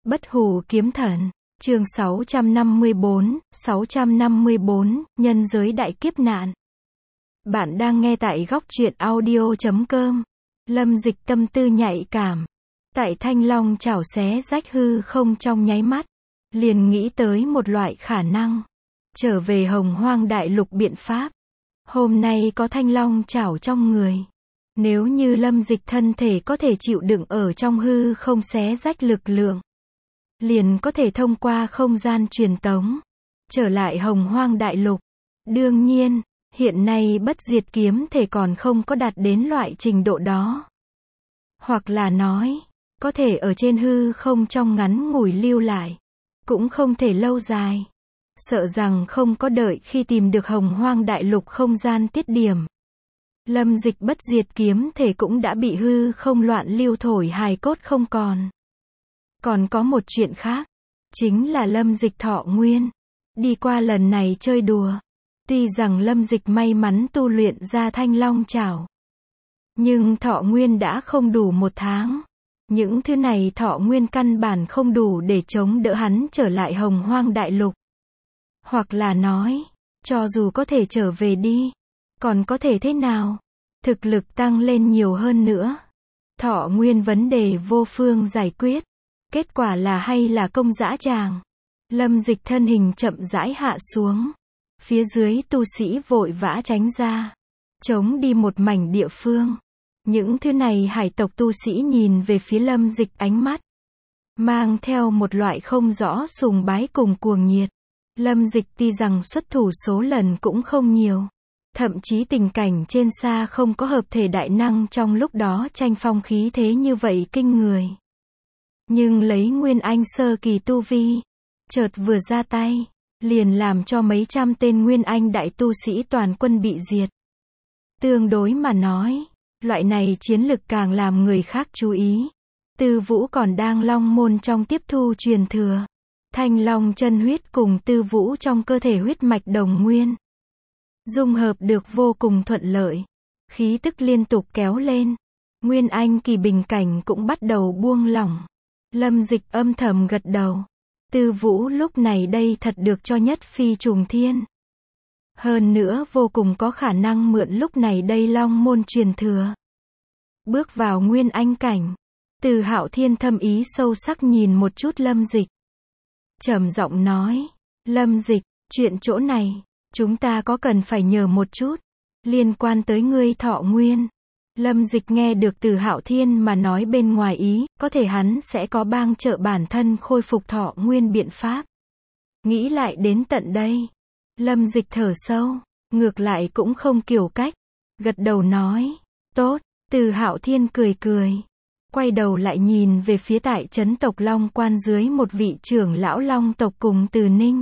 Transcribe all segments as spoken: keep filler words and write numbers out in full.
Bất hủ kiếm thần, chương sáu trăm năm mươi tư, sáu trăm năm mươi tư, nhân giới đại kiếp nạn. Bạn đang nghe tại góc truyện audio chấm com. Lâm Dịch tâm tư nhạy cảm. Tại Thanh Long chảo xé rách hư không trong nháy mắt, liền nghĩ tới một loại khả năng. Trở về Hồng Hoang Đại Lục biện pháp. Hôm nay có Thanh Long chảo trong người. Nếu như Lâm Dịch thân thể có thể chịu đựng ở trong hư không xé rách lực lượng, liền có thể thông qua không gian truyền tống, trở lại Hồng Hoang Đại Lục. Đương nhiên, hiện nay bất diệt kiếm thể còn không có đạt đến loại trình độ đó. Hoặc là nói, có thể ở trên hư không trong ngắn ngủi lưu lại, cũng không thể lâu dài. Sợ rằng không có đợi khi tìm được Hồng Hoang Đại Lục không gian tiết điểm, Lâm Dịch bất diệt kiếm thể cũng đã bị hư không loạn lưu thổi hài cốt không còn. Còn có một chuyện khác, chính là Lâm Dịch thọ nguyên. Đi qua lần này chơi đùa, tuy rằng Lâm Dịch may mắn tu luyện ra Thanh Long chảo, nhưng thọ nguyên đã không đủ một tháng. Những thứ này thọ nguyên căn bản không đủ để chống đỡ hắn trở lại Hồng Hoang Đại Lục. Hoặc là nói, cho dù có thể trở về đi, còn có thể thế nào? Thực lực tăng lên nhiều hơn nữa, thọ nguyên vấn đề vô phương giải quyết. Kết quả là hay là công dã tràng. Lâm Dịch thân hình chậm rãi hạ xuống. Phía dưới tu sĩ vội vã tránh ra, chống đi một mảnh địa phương. Những thứ này hải tộc tu sĩ nhìn về phía Lâm Dịch ánh mắt mang theo một loại không rõ sùng bái cùng cuồng nhiệt. Lâm Dịch tuy rằng xuất thủ số lần cũng không nhiều, thậm chí tình cảnh trên xa không có hợp thể đại năng trong lúc đó tranh phong khí thế như vậy kinh người. Nhưng lấy Nguyên Anh sơ kỳ tu vi, chợt vừa ra tay, liền làm cho mấy trăm tên Nguyên Anh đại tu sĩ toàn quân bị diệt. Tương đối mà nói, loại này chiến lực càng làm người khác chú ý. Tư Vũ còn đang Long môn trong tiếp thu truyền thừa. Thanh Long chân huyết cùng Tư Vũ trong cơ thể huyết mạch đồng nguyên, dung hợp được vô cùng thuận lợi. Khí tức liên tục kéo lên. Nguyên Anh kỳ bình cảnh cũng bắt đầu buông lỏng. Lâm Dịch âm thầm gật đầu. Tư Vũ lúc này đây thật được cho nhất phi trùng thiên. Hơn nữa vô cùng có khả năng mượn lúc này đây Long môn truyền thừa, bước vào Nguyên Anh cảnh. Từ Hạo Thiên thâm ý sâu sắc nhìn một chút Lâm Dịch, trầm giọng nói, Lâm Dịch, chuyện chỗ này, chúng ta có cần phải nhờ một chút, liên quan tới ngươi thọ nguyên. Lâm Dịch nghe được Từ Hạo Thiên mà nói bên ngoài ý, có thể hắn sẽ có bang trợ bản thân khôi phục thọ nguyên biện pháp. Nghĩ lại đến tận đây, Lâm Dịch thở sâu, ngược lại cũng không kiểu cách, gật đầu nói, tốt. Từ Hạo Thiên cười cười, quay đầu lại nhìn về phía tại trấn tộc Long Quan dưới một vị trưởng lão Long tộc cùng Từ Ninh.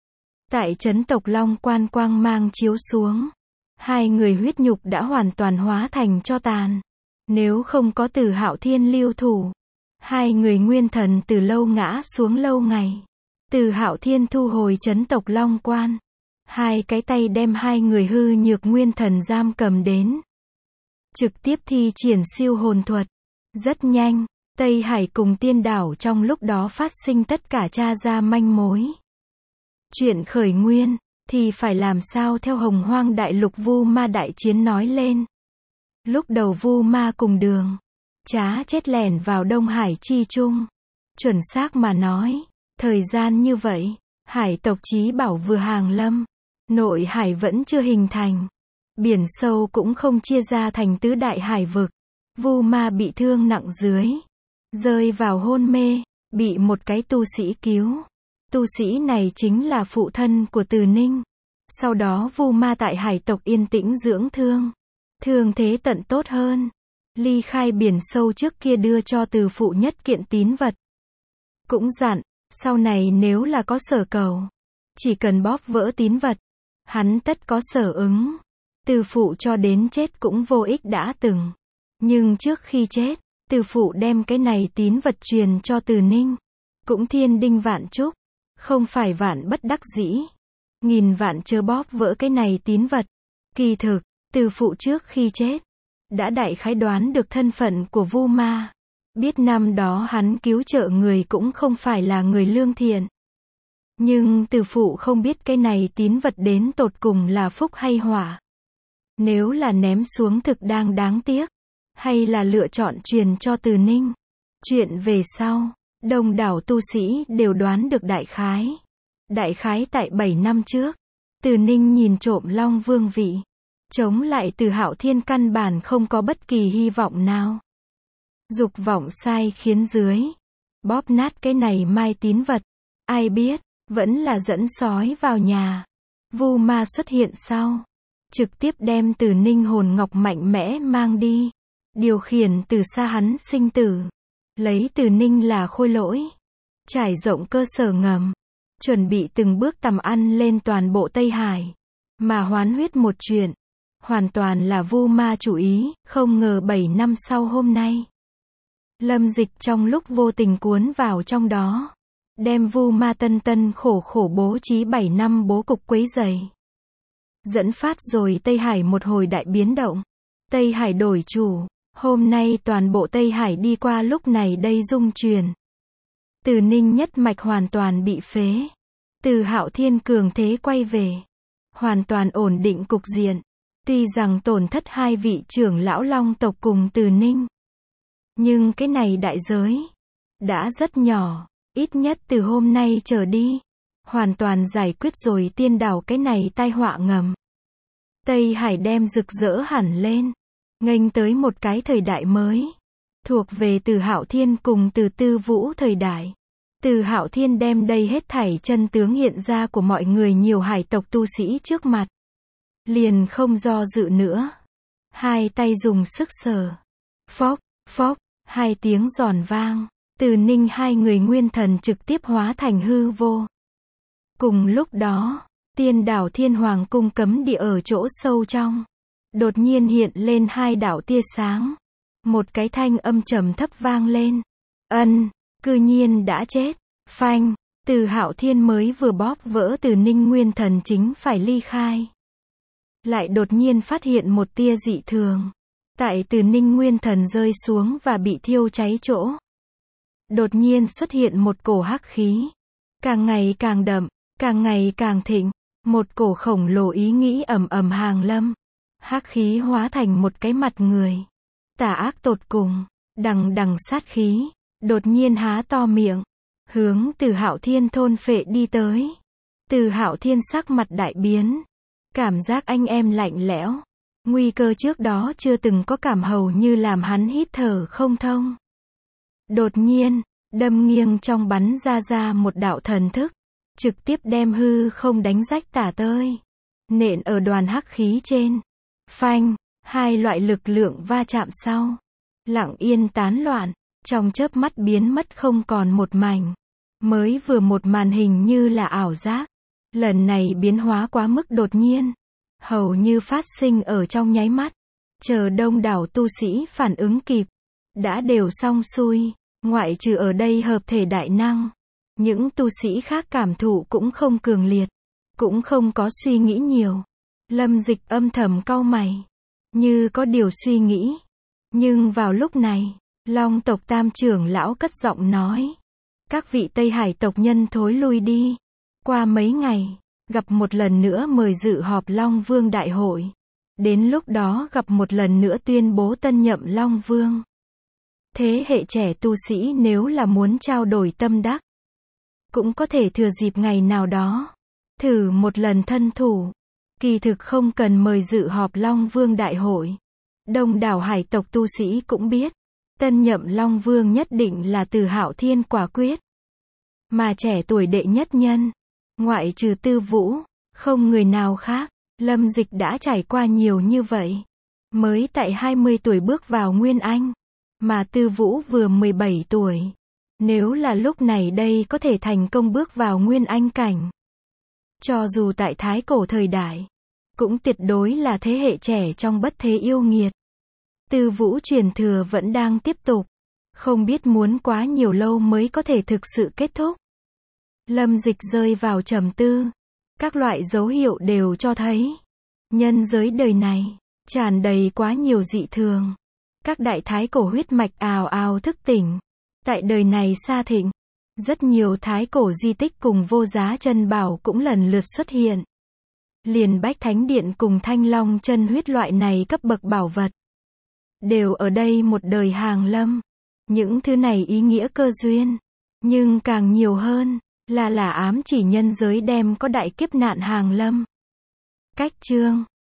Tại trấn tộc Long Quan quang mang chiếu xuống, hai người huyết nhục đã hoàn toàn hóa thành tro tàn. Nếu không có Từ Hạo Thiên lưu thủ, hai người nguyên thần từ lâu ngã xuống lâu ngày. Từ Hạo Thiên thu hồi trấn tộc Long Quan, hai cái tay đem hai người hư nhược nguyên thần giam cầm đến, trực tiếp thi triển siêu hồn thuật. Rất nhanh, Tây Hải cùng Tiên Đảo trong lúc đó phát sinh tất cả tra ra manh mối. Chuyện khởi nguyên thì phải làm sao theo Hồng Hoang Đại Lục Vu Ma đại chiến nói lên. Lúc đầu Vu Ma cùng Đường Trá chết lẻn vào Đông Hải chi trung. Chuẩn xác mà nói, thời gian như vậy, hải tộc Chí Bảo vừa hàng lâm, nội hải vẫn chưa hình thành, biển sâu cũng không chia ra thành tứ đại hải vực. Vu Ma bị thương nặng dưới, rơi vào hôn mê, bị một cái tu sĩ cứu. Tu sĩ này chính là phụ thân của Từ Ninh. Sau đó Vu Ma tại hải tộc yên tĩnh dưỡng thương, thương thế tận tốt hơn, ly khai biển sâu trước kia đưa cho Từ phụ nhất kiện tín vật. Cũng dặn, sau này nếu là có sở cầu, chỉ cần bóp vỡ tín vật, hắn tất có sở ứng. Từ phụ cho đến chết cũng vô ích đã từng. Nhưng trước khi chết, Từ phụ đem cái này tín vật truyền cho Từ Ninh. Cũng thiên đinh vạn chúc, không phải vạn bất đắc dĩ. Nghìn vạn chớ bóp vỡ cái này tín vật. Kỳ thực, Từ phụ trước khi chết, đã đại khái đoán được thân phận của Vu Ma. Biết năm đó hắn cứu trợ người cũng không phải là người lương thiện. Nhưng từ phụ không biết cái này tín vật đến tột cùng là phúc hay họa. Nếu là ném xuống thực đang đáng tiếc. Hay là lựa chọn truyền cho Từ Ninh. Chuyện về sau, đông đảo tu sĩ đều đoán được đại khái. Đại khái tại bảy năm trước, Từ Ninh nhìn trộm Long Vương vị. Chống lại Từ Hạo Thiên căn bản không có bất kỳ hy vọng nào. Dục vọng sai khiến dưới. Bóp nát cái này mai tín vật. Ai biết, vẫn là dẫn sói vào nhà. Vu ma xuất hiện sau. Trực tiếp đem Từ Ninh hồn ngọc mạnh mẽ mang đi. Điều khiển từ xa hắn sinh tử. Lấy Từ Ninh là khôi lỗi. Trải rộng cơ sở ngầm. Chuẩn bị từng bước tầm ăn lên toàn bộ Tây Hải. Mà hoán huyết một chuyện. Hoàn toàn là vu ma chủ ý, không ngờ bảy năm sau hôm nay. Lâm Dịch trong lúc vô tình cuốn vào trong đó. Đem vu ma tân tân khổ khổ bố trí bảy năm bố cục quấy rầy. Dẫn phát rồi Tây Hải một hồi đại biến động. Tây Hải đổi chủ. Hôm nay toàn bộ Tây Hải đi qua lúc này đây dung truyền. Từ Ninh nhất mạch hoàn toàn bị phế. Từ Hạo Thiên cường thế quay về. Hoàn toàn ổn định cục diện. Tuy rằng tổn thất hai vị trưởng lão Long tộc cùng Từ Ninh. Nhưng cái này đại giới. Đã rất nhỏ. Ít nhất từ hôm nay trở đi. Hoàn toàn giải quyết rồi tiên đảo cái này tai họa ngầm. Tây Hải đem rực rỡ hẳn lên. Nghênh tới một cái thời đại mới. Thuộc về Từ Hạo Thiên cùng Từ Tư Vũ thời đại. Từ Hạo Thiên đem đây hết thảy chân tướng hiện ra của mọi người nhiều hải tộc tu sĩ trước mặt. Liền không do dự nữa. Hai tay dùng sức sờ. Phốc, phốc, hai tiếng giòn vang. Từ Ninh hai người nguyên thần trực tiếp hóa thành hư vô. Cùng lúc đó, tiên đảo Thiên Hoàng cung cấm địa ở chỗ sâu trong. Đột nhiên hiện lên hai đạo tia sáng. Một cái thanh âm trầm thấp vang lên. Ân, cư nhiên đã chết. Phanh, Từ Hạo Thiên mới vừa bóp vỡ Từ Ninh nguyên thần chính phải ly khai. Lại đột nhiên phát hiện một tia dị thường. Tại Từ Ninh nguyên thần rơi xuống và bị thiêu cháy chỗ. Đột nhiên xuất hiện một cổ hắc khí. Càng ngày càng đậm, càng ngày càng thịnh. Một cổ khổng lồ ý nghĩ ầm ầm hàng lâm. Hắc khí hóa thành một cái mặt người. Tà ác tột cùng, đằng đằng sát khí, đột nhiên há to miệng, hướng Từ Hạo Thiên thôn phệ đi tới. Từ Hạo Thiên sắc mặt đại biến, cảm giác anh em lạnh lẽo, nguy cơ trước đó chưa từng có cảm hầu như làm hắn hít thở không thông. Đột nhiên, đâm nghiêng trong bắn ra ra một đạo thần thức, trực tiếp đem hư không đánh rách tả tơi, nện ở đoàn hắc khí trên. Phanh, hai loại lực lượng va chạm sau, lặng yên tán loạn, trong chớp mắt biến mất không còn một mảnh. Mới vừa một màn hình như là ảo giác, lần này biến hóa quá mức đột nhiên, hầu như phát sinh ở trong nháy mắt. Chờ đông đảo tu sĩ phản ứng kịp, đã đều xong xuôi, ngoại trừ ở đây hợp thể đại năng. Những tu sĩ khác cảm thụ cũng không cường liệt, cũng không có suy nghĩ nhiều. Lâm Dịch âm thầm cau mày, như có điều suy nghĩ. Nhưng vào lúc này, Long tộc tam trưởng lão cất giọng nói. Các vị Tây Hải tộc nhân thối lui đi. Qua mấy ngày, gặp một lần nữa mời dự họp Long Vương Đại hội. Đến lúc đó gặp một lần nữa tuyên bố tân nhậm Long Vương. Thế hệ trẻ tu sĩ nếu là muốn trao đổi tâm đắc, cũng có thể thừa dịp ngày nào đó, thử một lần thân thủ. Kỳ thực không cần mời dự họp Long Vương Đại hội. Đông đảo hải tộc tu sĩ cũng biết, tân nhậm Long Vương nhất định là Từ Hạo Thiên quả quyết. Mà trẻ tuổi đệ nhất nhân, ngoại trừ Tư Vũ, không người nào khác. Lâm Dịch đã trải qua nhiều như vậy. Mới tại hai mươi tuổi bước vào Nguyên Anh, mà Tư Vũ vừa mười bảy tuổi. Nếu là lúc này đây có thể thành công bước vào Nguyên Anh cảnh, cho dù tại thái cổ thời đại, cũng tuyệt đối là thế hệ trẻ trong bất thế yêu nghiệt. Tư Vũ truyền thừa vẫn đang tiếp tục, không biết muốn quá nhiều lâu mới có thể thực sự kết thúc. Lâm Dịch rơi vào trầm tư, các loại dấu hiệu đều cho thấy, nhân giới đời này, tràn đầy quá nhiều dị thường. Các đại thái cổ huyết mạch ào ào thức tỉnh. Tại đời này xa thịnh, rất nhiều thái cổ di tích cùng vô giá chân bảo cũng lần lượt xuất hiện. Liền Bách Thánh Điện cùng Thanh Long chân huyết loại này cấp bậc bảo vật, đều ở đây một đời hàng lâm. Những thứ này ý nghĩa cơ duyên, nhưng càng nhiều hơn, là là ám chỉ nhân giới đem có đại kiếp nạn hàng lâm. Cách chương